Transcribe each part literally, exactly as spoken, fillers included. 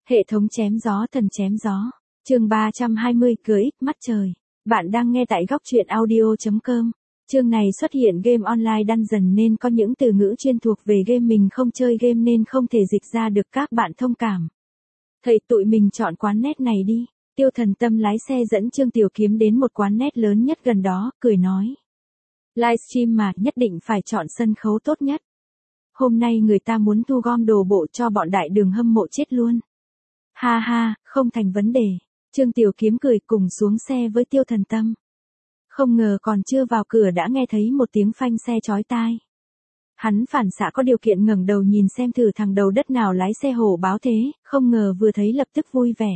Hệ thống chém gió thần chém gió. Chương ba trăm hai mươi cờ ích mắt trời. Bạn đang nghe tại góc truyện audio chấm com. Chương này xuất hiện game online dungeon nên có những từ ngữ chuyên thuộc về game, mình không chơi game nên không thể dịch ra được, các bạn thông cảm. Thầy tụi mình chọn quán net này đi. Tiêu Thần Tâm lái xe dẫn Trương Tiểu Kiếm đến một quán net lớn nhất gần đó, cười nói. Livestream mà, nhất định phải chọn sân khấu tốt nhất. Hôm nay người ta muốn thu gom đồ bộ cho bọn đại đường hâm mộ chết luôn. Ha ha, không thành vấn đề. Trương Tiểu Kiếm cười cùng xuống xe với Tiêu Thần Tâm. Không ngờ còn chưa vào cửa đã nghe thấy một tiếng phanh xe chói tai. Hắn phản xạ có điều kiện ngẩng đầu nhìn xem thử thằng đầu đất nào lái xe hổ báo thế, không ngờ vừa thấy lập tức vui vẻ.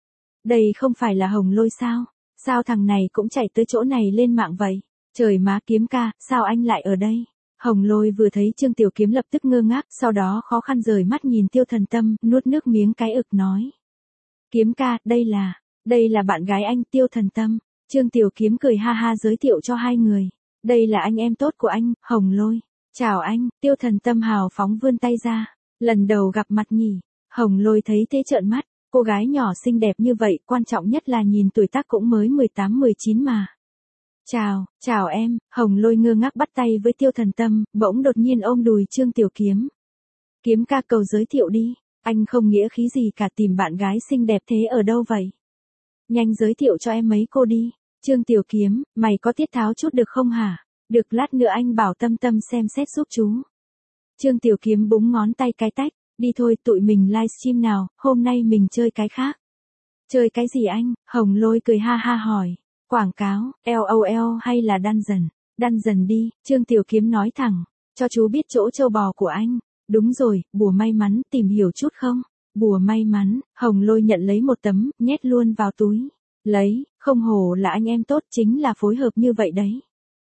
Đây không phải là Hồng Lôi sao? Sao thằng này cũng chạy tới chỗ này lên mạng vậy? Trời má, Kiếm ca, sao anh lại ở đây? Hồng Lôi vừa thấy Trương Tiểu Kiếm lập tức ngơ ngác, sau đó khó khăn rời mắt nhìn Tiêu Thần Tâm, nuốt nước miếng cái ực nói. Kiếm ca, đây là, đây là bạn gái anh, Tiêu Thần Tâm. Trương Tiểu Kiếm cười ha ha giới thiệu cho hai người. Đây là anh em tốt của anh, Hồng Lôi. Chào anh, Tiêu Thần Tâm hào phóng vươn tay ra. Lần đầu gặp mặt nhỉ? Hồng Lôi thấy thế trợn mắt, cô gái nhỏ xinh đẹp như vậy, quan trọng nhất là nhìn tuổi tác cũng mới mười tám mười chín mà. Chào, chào em, Hồng Lôi ngơ ngác bắt tay với Tiêu Thần Tâm, bỗng đột nhiên ôm đùi Trương Tiểu Kiếm. Kiếm ca cầu giới thiệu đi, anh không nghĩa khí gì cả, tìm bạn gái xinh đẹp thế ở đâu vậy? Nhanh giới thiệu cho em mấy cô đi. Trương Tiểu Kiếm, mày có tiết tháo chút được không hả? Được, lát nữa anh bảo Tâm Tâm xem xét giúp chú. Trương Tiểu Kiếm búng ngón tay cái tách, đi thôi tụi mình livestream nào, hôm nay mình chơi cái khác. Chơi cái gì anh? Hồng Lôi cười ha ha hỏi. Quảng cáo, LOL hay là dungeon? Dungeon đi, Trương Tiểu Kiếm nói thẳng, cho chú biết chỗ châu bò của anh. Đúng rồi, bùa may mắn, tìm hiểu chút không? Bùa may mắn, Hồng Lôi nhận lấy một tấm, nhét luôn vào túi. Lấy, không hổ là anh em tốt, chính là phối hợp như vậy đấy.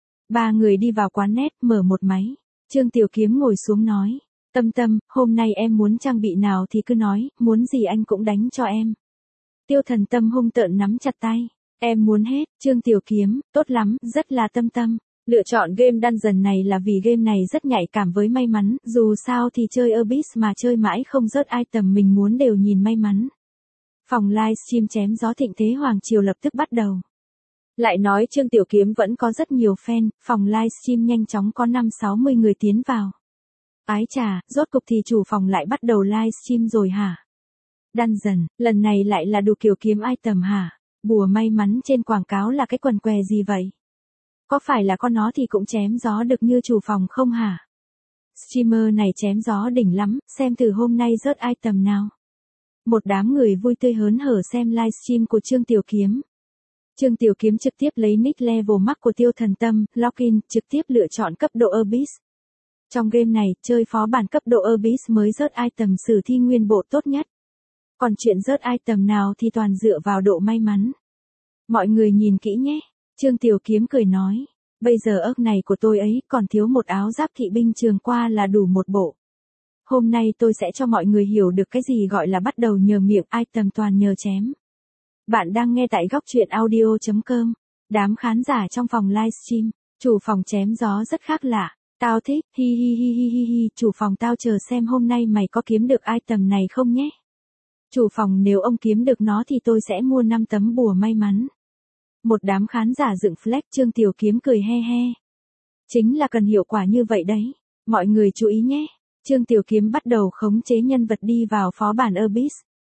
Ba người đi vào quán net, mở một máy. Trương Tiểu Kiếm ngồi xuống nói. Tâm Tâm, hôm nay em muốn trang bị nào thì cứ nói, muốn gì anh cũng đánh cho em. Tiêu Thần Tâm hung tợn nắm chặt tay. Em muốn hết, Trương Tiểu Kiếm, tốt lắm, rất là Tâm Tâm. Lựa chọn game dungeon này là vì game này rất nhạy cảm với may mắn, dù sao thì chơi Abyss mà chơi mãi không rớt item mình muốn đều nhìn may mắn. Phòng livestream chém gió thịnh thế Hoàng Triều lập tức bắt đầu. Lại nói Trương Tiểu Kiếm vẫn có rất nhiều fan, phòng livestream nhanh chóng có năm sáu mươi người tiến vào. Ái chà, rốt cục thì chủ phòng lại bắt đầu livestream rồi hả? Dungeon, lần này lại là đủ kiểu kiếm item hả? Bùa may mắn trên quảng cáo là cái quần què gì vậy? Có phải là con nó thì cũng chém gió được như chủ phòng không hả? Streamer này chém gió đỉnh lắm, xem thử hôm nay rớt item nào. Một đám người vui tươi hớn hở xem livestream của Trương Tiểu Kiếm. Trương Tiểu Kiếm trực tiếp lấy nick level max của Tiêu Thần Tâm, login, trực tiếp lựa chọn cấp độ Abyss. Trong game này, chơi phó bản cấp độ Abyss mới rớt item sử thi nguyên bộ tốt nhất. Còn chuyện rớt item nào thì toàn dựa vào độ may mắn. Mọi người nhìn kỹ nhé. Trương Tiểu Kiếm cười nói. Bây giờ ớt này của tôi ấy còn thiếu một áo giáp kỵ binh trường qua là đủ một bộ. Hôm nay tôi sẽ cho mọi người hiểu được cái gì gọi là bắt đầu nhờ miệng, item toàn nhờ chém. Bạn đang nghe tại góc truyện audio chấm com. Đám khán giả trong phòng livestream. Chủ phòng chém gió rất khác lạ. Tao thích, hi hi hi hi hi hi, chủ phòng tao chờ xem hôm nay mày có kiếm được item này không nhé. Chủ phòng nếu ông kiếm được nó thì tôi sẽ mua năm tấm bùa may mắn. Một đám khán giả dựng flex. Trương Tiểu Kiếm cười he he. Chính là cần hiệu quả như vậy đấy. Mọi người chú ý nhé. Trương Tiểu Kiếm bắt đầu khống chế nhân vật đi vào phó bản Abyss.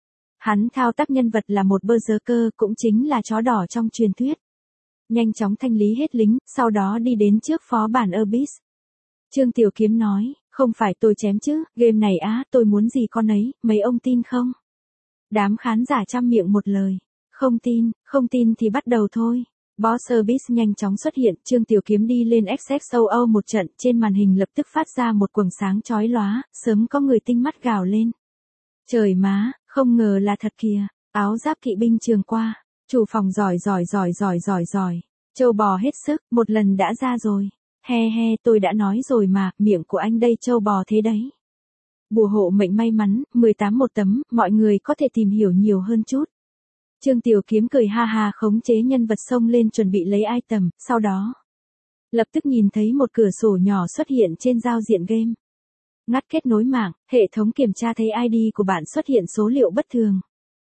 Hắn thao tác nhân vật là một berserker, cũng chính là chó đỏ trong truyền thuyết. Nhanh chóng thanh lý hết lính, sau đó đi đến trước phó bản Abyss. Trương Tiểu Kiếm nói, không phải tôi chém chứ, game này á, tôi muốn gì con ấy, mấy ông tin không? Đám khán giả trăm miệng một lời. Không tin, không tin thì bắt đầu thôi. Boss Abyss nhanh chóng xuất hiện, Trương Tiểu Kiếm đi lên ích ích ét o một trận, trên màn hình lập tức phát ra một quầng sáng chói lóa, sớm có người tinh mắt gào lên. Trời má, không ngờ là thật kìa, áo giáp kỵ binh trường qua, chủ phòng giỏi giỏi giỏi giỏi giỏi giỏi, châu bò hết sức, một lần đã ra rồi. He he, tôi đã nói rồi mà, miệng của anh đây châu bò thế đấy. Bùa hộ mệnh may mắn, mười tám một tấm, mọi người có thể tìm hiểu nhiều hơn chút. Trương Tiểu Kiếm cười ha ha khống chế nhân vật xông lên chuẩn bị lấy item, sau đó lập tức nhìn thấy một cửa sổ nhỏ xuất hiện trên giao diện game. Ngắt kết nối mạng, hệ thống kiểm tra thấy i đê của bạn xuất hiện số liệu bất thường.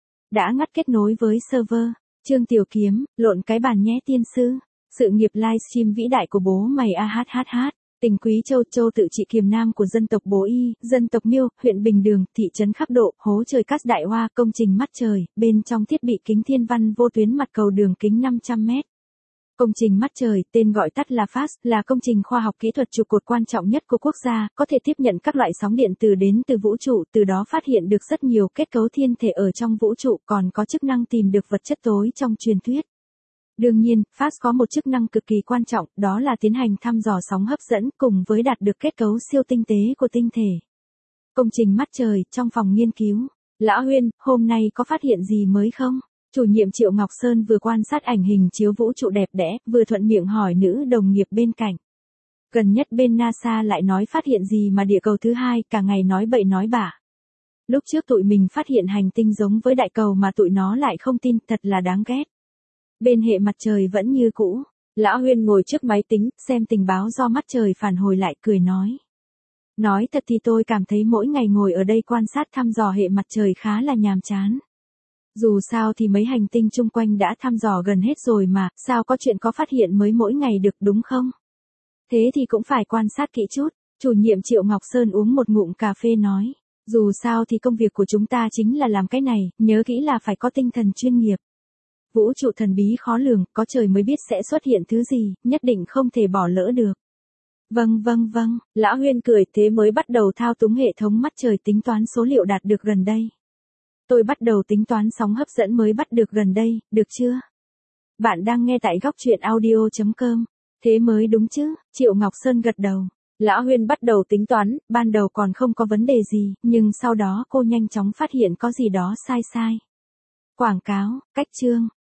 Đã ngắt kết nối với server. Trương Tiểu Kiếm, lộn cái bàn nhé tiên sư. Sự nghiệp livestream vĩ đại của bố mày a hát hát hát. Tỉnh Quý Châu, Châu Tự Trị Kiềm Nam của dân tộc Bố Y, dân tộc Miêu, huyện Bình Đường, thị trấn Khắc Độ, hố trời cát đại hoa, công trình mắt trời, bên trong thiết bị kính thiên văn vô tuyến mặt cầu đường kính năm trăm mét. Công trình mắt trời, tên gọi tắt là phát, là công trình khoa học kỹ thuật trụ cột quan trọng nhất của quốc gia, có thể tiếp nhận các loại sóng điện từ đến từ vũ trụ, từ đó phát hiện được rất nhiều kết cấu thiên thể ở trong vũ trụ, còn có chức năng tìm được vật chất tối trong truyền thuyết. Đương nhiên, phát có một chức năng cực kỳ quan trọng, đó là tiến hành thăm dò sóng hấp dẫn cùng với đạt được kết cấu siêu tinh tế của tinh thể. Công trình mắt trời, trong phòng nghiên cứu. Lão Huyên, hôm nay có phát hiện gì mới không? Chủ nhiệm Triệu Ngọc Sơn vừa quan sát ảnh hình chiếu vũ trụ đẹp đẽ, vừa thuận miệng hỏi nữ đồng nghiệp bên cạnh. Gần nhất bên NASA lại nói phát hiện gì mà địa cầu thứ hai, cả ngày nói bậy nói bạ. Lúc trước tụi mình phát hiện hành tinh giống với đại cầu mà tụi nó lại không tin, thật là đáng ghét. Bên hệ mặt trời vẫn như cũ. Lão Huyên ngồi trước máy tính, xem tình báo do mắt trời phản hồi lại, cười nói. Nói thật thì tôi cảm thấy mỗi ngày ngồi ở đây quan sát thăm dò hệ mặt trời khá là nhàm chán. Dù sao thì mấy hành tinh chung quanh đã thăm dò gần hết rồi mà, sao có chuyện có phát hiện mới mỗi ngày được đúng không? Thế thì cũng phải quan sát kỹ chút, chủ nhiệm Triệu Ngọc Sơn uống một ngụm cà phê nói. Dù sao thì công việc của chúng ta chính là làm cái này, nhớ kỹ là phải có tinh thần chuyên nghiệp. Vũ trụ thần bí khó lường, có trời mới biết sẽ xuất hiện thứ gì, nhất định không thể bỏ lỡ được. Vâng vâng vâng, Lão Huyên cười, thế mới bắt đầu thao túng hệ thống mắt trời tính toán số liệu đạt được gần đây. Tôi bắt đầu tính toán sóng hấp dẫn mới bắt được gần đây, được chưa? Bạn đang nghe tại góc truyện audio chấm com. Thế mới đúng chứ, Triệu Ngọc Sơn gật đầu. Lão Huyên bắt đầu tính toán, ban đầu còn không có vấn đề gì, nhưng sau đó cô nhanh chóng phát hiện có gì đó sai sai. Quảng cáo, cách chương,